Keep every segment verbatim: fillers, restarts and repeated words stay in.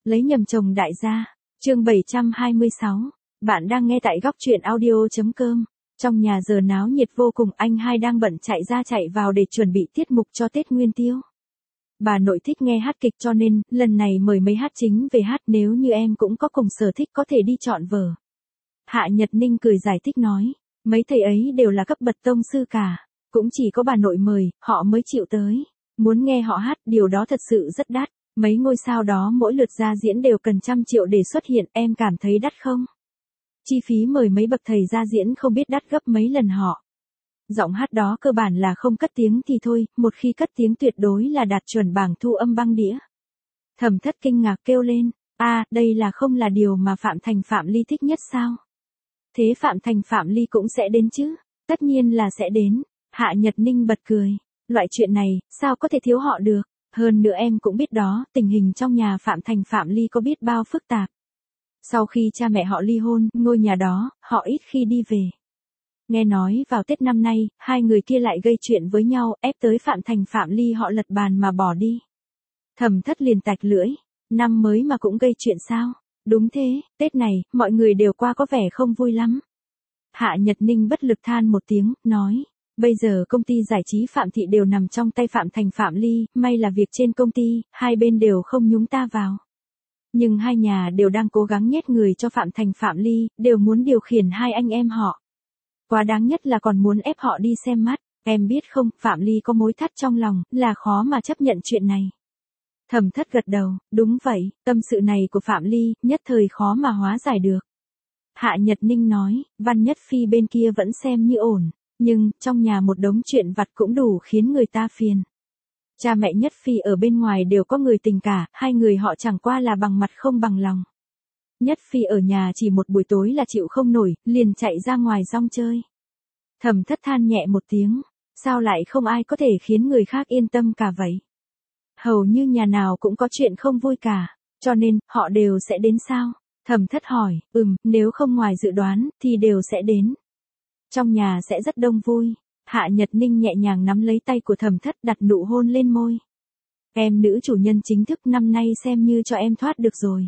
Lấy nhầm chồng đại gia. Chương bảy trăm hai mươi sáu. Bạn đang nghe tại góc truyện audio chấm com. Trong nhà giờ náo nhiệt vô cùng, anh hai đang bận chạy ra chạy vào để chuẩn bị tiết mục cho Tết Nguyên Tiêu. Bà nội thích nghe hát kịch cho nên, lần này mời mấy hát chính về hát, nếu như em cũng có cùng sở thích có thể đi chọn vở. Hạ Nhật Ninh cười giải thích nói, mấy thầy ấy đều là cấp bậc tông sư cả, cũng chỉ có bà nội mời, họ mới chịu tới. Muốn nghe họ hát, điều đó thật sự rất đắt, mấy ngôi sao đó mỗi lượt ra diễn đều cần trăm triệu để xuất hiện, em cảm thấy đắt không? Chi phí mời mấy bậc thầy ra diễn không biết đắt gấp mấy lần họ. Giọng hát đó cơ bản là không cất tiếng thì thôi, một khi cất tiếng tuyệt đối là đạt chuẩn bảng thu âm băng đĩa. Thẩm Thất kinh ngạc kêu lên, a à, đây là không là điều mà Phạm Thành Phạm Ly thích nhất sao? Thế Phạm Thành Phạm Ly cũng sẽ đến chứ? Tất nhiên là sẽ đến. Hạ Nhật Ninh bật cười, loại chuyện này, sao có thể thiếu họ được? Hơn nữa em cũng biết đó, tình hình trong nhà Phạm Thành Phạm Ly có biết bao phức tạp. Sau khi cha mẹ họ ly hôn, ngôi nhà đó, họ ít khi đi về. Nghe nói vào Tết năm nay, hai người kia lại gây chuyện với nhau, ép tới Phạm Thành Phạm Ly họ lật bàn mà bỏ đi. Thẩm Thất liền tạch lưỡi, năm mới mà cũng gây chuyện sao? Đúng thế, Tết này, mọi người đều qua có vẻ không vui lắm. Hạ Nhật Ninh bất lực than một tiếng, nói, bây giờ công ty giải trí Phạm Thị đều nằm trong tay Phạm Thành Phạm Ly, may là việc trên công ty, hai bên đều không nhúng ta vào. Nhưng hai nhà đều đang cố gắng nhét người cho Phạm Thành Phạm Ly, đều muốn điều khiển hai anh em họ. Quá đáng nhất là còn muốn ép họ đi xem mắt, em biết không, Phạm Ly có mối thắt trong lòng, là khó mà chấp nhận chuyện này. Thẩm Thất gật đầu, đúng vậy, tâm sự này của Phạm Ly, nhất thời khó mà hóa giải được. Hạ Nhật Ninh nói, Văn Nhất Phi bên kia vẫn xem như ổn, nhưng, trong nhà một đống chuyện vặt cũng đủ khiến người ta phiền. Cha mẹ Nhất Phi ở bên ngoài đều có người tình cả, hai người họ chẳng qua là bằng mặt không bằng lòng. Nhất Phi ở nhà chỉ một buổi tối là chịu không nổi, liền chạy ra ngoài rong chơi. Thẩm Thất than nhẹ một tiếng, sao lại không ai có thể khiến người khác yên tâm cả vậy? Hầu như nhà nào cũng có chuyện không vui cả, cho nên, họ đều sẽ đến sao? Thẩm Thất hỏi, ừm, nếu không ngoài dự đoán, thì đều sẽ đến. Trong nhà sẽ rất đông vui. Hạ Nhật Ninh nhẹ nhàng nắm lấy tay của Thẩm Thất đặt nụ hôn lên môi. Em nữ chủ nhân chính thức năm nay xem như cho em thoát được rồi.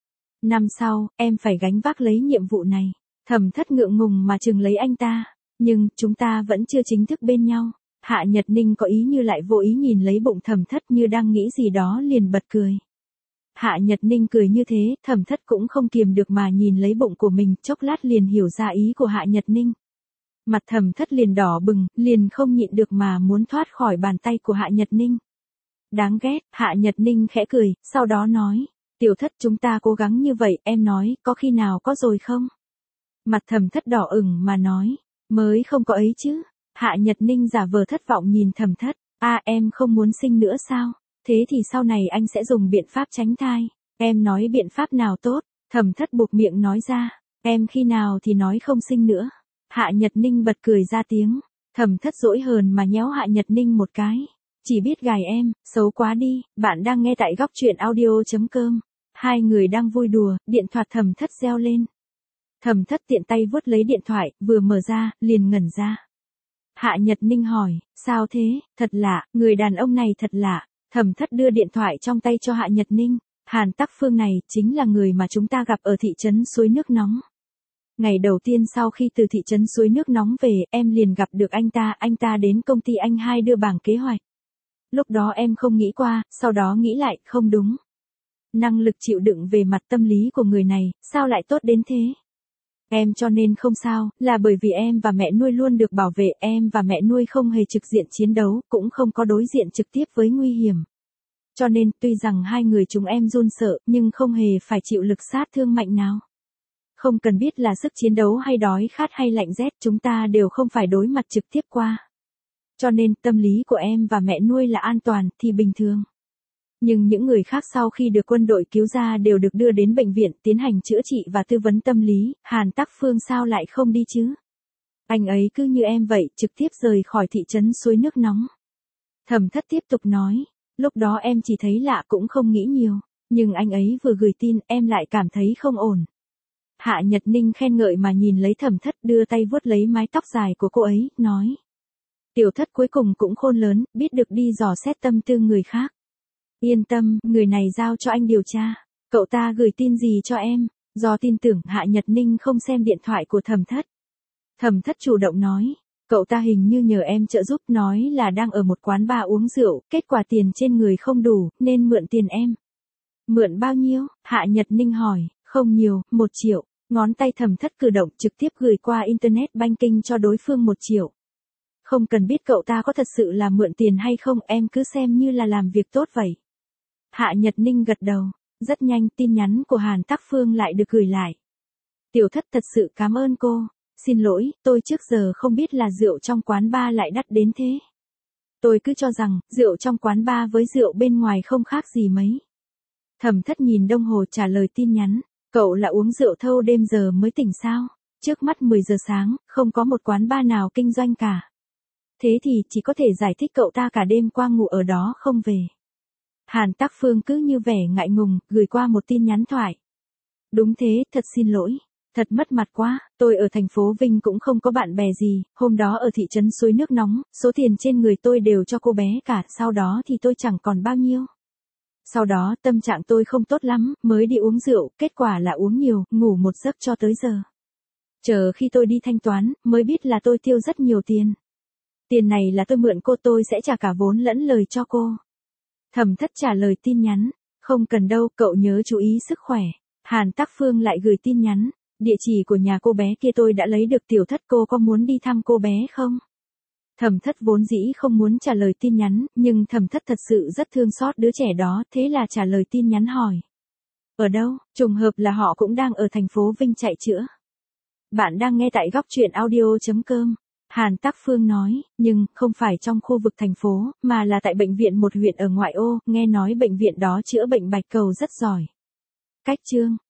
Năm sau, em phải gánh vác lấy nhiệm vụ này. Thẩm Thất ngượng ngùng mà chừng lấy anh ta. Nhưng, chúng ta vẫn chưa chính thức bên nhau. Hạ Nhật Ninh có ý như lại vô ý nhìn lấy bụng Thẩm Thất như đang nghĩ gì đó liền bật cười. Hạ Nhật Ninh cười như thế, Thẩm Thất cũng không kiềm được mà nhìn lấy bụng của mình, chốc lát liền hiểu ra ý của Hạ Nhật Ninh. Mặt Thẩm Thất liền đỏ bừng, liền không nhịn được mà muốn thoát khỏi bàn tay của Hạ Nhật Ninh. Đáng ghét, Hạ Nhật Ninh khẽ cười, sau đó nói, Tiểu Thất chúng ta cố gắng như vậy, em nói, có khi nào có rồi không? Mặt Thẩm Thất đỏ ửng mà nói, mới không có ấy chứ. Hạ Nhật Ninh giả vờ thất vọng nhìn Thẩm Thất, a à, em không muốn sinh nữa sao? Thế thì sau này anh sẽ dùng biện pháp tránh thai. Em nói biện pháp nào tốt? Thẩm Thất buộc miệng nói ra, em khi nào thì nói không sinh nữa. Hạ Nhật Ninh bật cười ra tiếng, Thẩm Thất dỗi hờn mà nhéo Hạ Nhật Ninh một cái. Chỉ biết gài em, xấu quá đi, bạn đang nghe tại góc truyện audio chấm com. Hai người đang vui đùa, điện thoại Thẩm Thất reo lên. Thẩm Thất tiện tay vuốt lấy điện thoại, vừa mở ra, liền ngẩn ra. Hạ Nhật Ninh hỏi, sao thế, thật lạ, người đàn ông này thật lạ. Thẩm Thất đưa điện thoại trong tay cho Hạ Nhật Ninh, Hàn Tắc Phương này chính là người mà chúng ta gặp ở thị trấn Suối Nước Nóng. Ngày đầu tiên sau khi từ thị trấn Suối Nước Nóng về, em liền gặp được anh ta, anh ta đến công ty anh hai đưa bảng kế hoạch. Lúc đó em không nghĩ qua, sau đó nghĩ lại, không đúng. Năng lực chịu đựng về mặt tâm lý của người này, sao lại tốt đến thế? Em cho nên không sao, là bởi vì em và mẹ nuôi luôn được bảo vệ, em và mẹ nuôi không hề trực diện chiến đấu, cũng không có đối diện trực tiếp với nguy hiểm. Cho nên, tuy rằng hai người chúng em run sợ, nhưng không hề phải chịu lực sát thương mạnh nào. Không cần biết là sức chiến đấu hay đói khát hay lạnh rét, chúng ta đều không phải đối mặt trực tiếp qua. Cho nên, tâm lý của em và mẹ nuôi là an toàn, thì bình thường. Nhưng những người khác sau khi được quân đội cứu ra đều được đưa đến bệnh viện tiến hành chữa trị và tư vấn tâm lý, Hàn Tắc Phương sao lại không đi chứ? Anh ấy cứ như em vậy, trực tiếp rời khỏi thị trấn Suối Nước Nóng. Thẩm Thất tiếp tục nói, lúc đó em chỉ thấy lạ cũng không nghĩ nhiều, nhưng anh ấy vừa gửi tin em lại cảm thấy không ổn. Hạ Nhật Ninh khen ngợi mà nhìn lấy Thẩm Thất đưa tay vuốt lấy mái tóc dài của cô ấy, nói. Tiểu Thất cuối cùng cũng khôn lớn, biết được đi dò xét tâm tư người khác. Yên tâm, người này giao cho anh điều tra. Cậu ta gửi tin gì cho em? Do tin tưởng Hạ Nhật Ninh không xem điện thoại của Thẩm Thất. Thẩm Thất chủ động nói, cậu ta hình như nhờ em trợ giúp, nói là đang ở một quán bar uống rượu, kết quả tiền trên người không đủ, nên mượn tiền em. Mượn bao nhiêu? Hạ Nhật Ninh hỏi. Không nhiều, một triệu. Ngón tay Thẩm Thất cử động trực tiếp gửi qua Internet Banking cho đối phương một triệu. Không cần biết cậu ta có thật sự là mượn tiền hay không, em cứ xem như là làm việc tốt vậy. Hạ Nhật Ninh gật đầu. Rất nhanh tin nhắn của Hàn Tắc Phương lại được gửi lại. Tiểu Thất thật sự cảm ơn cô. Xin lỗi, tôi trước giờ không biết là rượu trong quán bar lại đắt đến thế. Tôi cứ cho rằng, rượu trong quán bar với rượu bên ngoài không khác gì mấy. Thẩm Thất nhìn đồng hồ trả lời tin nhắn. Cậu là uống rượu thâu đêm giờ mới tỉnh sao? Trước mắt mười giờ sáng, không có một quán bar nào kinh doanh cả. Thế thì chỉ có thể giải thích cậu ta cả đêm qua ngủ ở đó không về. Hàn Tắc Phương cứ như vẻ ngại ngùng, gửi qua một tin nhắn thoại. Đúng thế, thật xin lỗi. Thật mất mặt quá, tôi ở thành phố Vinh cũng không có bạn bè gì, hôm đó ở thị trấn suối nước nóng, số tiền trên người tôi đều cho cô bé cả, sau đó thì tôi chẳng còn bao nhiêu. Sau đó tâm trạng tôi không tốt lắm, mới đi uống rượu, kết quả là uống nhiều, ngủ một giấc cho tới giờ. Chờ khi tôi đi thanh toán, mới biết là tôi tiêu rất nhiều tiền. Tiền này là tôi mượn cô, tôi sẽ trả cả vốn lẫn lời cho cô. Thẩm Thất trả lời tin nhắn, không cần đâu, cậu nhớ chú ý sức khỏe. Hàn Tắc Phương lại gửi tin nhắn, địa chỉ của nhà cô bé kia tôi đã lấy được, Tiểu Thất cô có muốn đi thăm cô bé không? Thẩm Thất vốn dĩ không muốn trả lời tin nhắn, nhưng Thẩm Thất thật sự rất thương xót đứa trẻ đó, thế là trả lời tin nhắn hỏi. Ở đâu? Trùng hợp là họ cũng đang ở thành phố Vinh chạy chữa. Bạn đang nghe tại góc truyện audio chấm com. Hàn Tắc Phương nói, nhưng không phải trong khu vực thành phố, mà là tại bệnh viện một huyện ở ngoại ô, nghe nói bệnh viện đó chữa bệnh bạch cầu rất giỏi. Cách chương